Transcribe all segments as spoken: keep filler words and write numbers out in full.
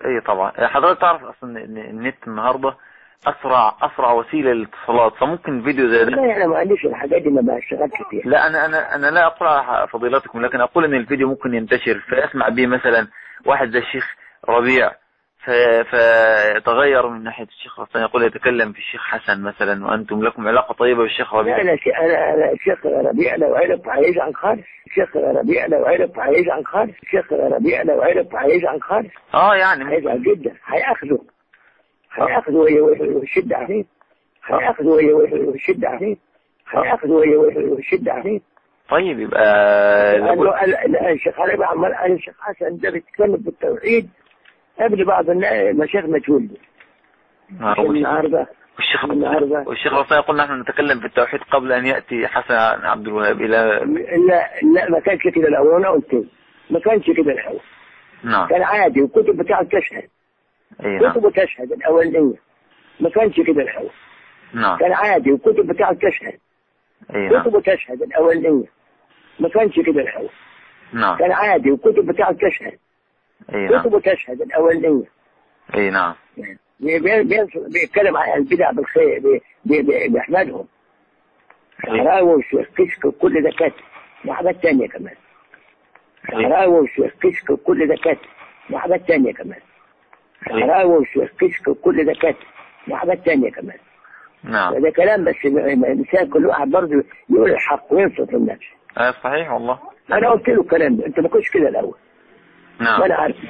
اي طبعا. حضرتك تعرف اصلا ان النت النهارده اسرع اسرع وسيله للاتصالات، فممكن فيديو زي ده. لا انا ما عنديش الحاجات دي، ما بشتغلش فيها. لا انا انا انا لا اقول على فضيلتكم، لكن اقول ان الفيديو ممكن ينتشر فيسمع به مثلا واحد زي الشيخ ربيع، فتغير من ناحيه الشيخ ربيع، يقول يتكلم في الشيخ حسن مثلا، وانتم لكم علاقه طيبه بالشيخ ربيع. لا انا انا انا الشيخ ربيع لو عرف هيزعل خالص. الشيخ ربيع لو عرف هيزعل خالص. الشيخ ربيع لو عرف هيزعل خالص. اه يعني هيزعل جدا، هياخذه هياخذه ويشد عليه، هياخذه ويشد عليه، هياخذه ويشد عليه. طيب يبقى الشيخ ربيع عمال قال الشيخ حسن ده بيتكلم بالتوحيد قبل بعض المشايخ ما تولدوا. النهارده والشيخ والشيخ ربيع يقول نحن نتكلم في التوحيد قبل ان ياتي حسن عبد الوهاب الى. لا لا ما كانش كده الاول، انا قلت ما كانش كده الاول. نعم كان عادي، والكتب بتاعه تشهد. اي نعم. كتبه تشهد الاولانيه، ما كانش كده الاول. نعم. كان عادي، والكتب بتاعه تشهد. اي نعم. كتبه تشهد الاولانيه، ما كانش كده الاول. نعم. كان عادي، والكتب بتاعه تشهد. اي نعم. كتبه تشهد الاولانيه. اي نعم. بيتكلم عن البدع بالخير، بيحمدهم. شعراوي والشيخ كشك وكل ده كاتب، وحاجات تانية كمان. شعراوي والشيخ كشك وكل ده كاتب، وحاجات تانية كمان. شعراوي والشيخ كشك وكل ده كاتب، وحاجات تانية كمان. نعم. ده كلام، بس الإنسان كل واحد برضه يقول الحق وينصف النفس. اه صحيح والله. أنا قلت له الكلام ده، أنت ما كنتش كده الأول. نعم. وأنا عارف.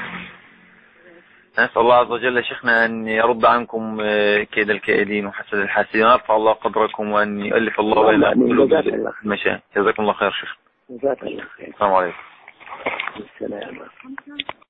نسأل الله عز وجل يا شيخنا أن يرد عنكم كيد الكائدين وحسد الحاسدين، ويرفع الله قدركم، وأن يؤلف الله بين قلوب المشايخ. جزاكم الله خير شيخ. جزاك الله خير. السلام عليكم. السلام عليكم.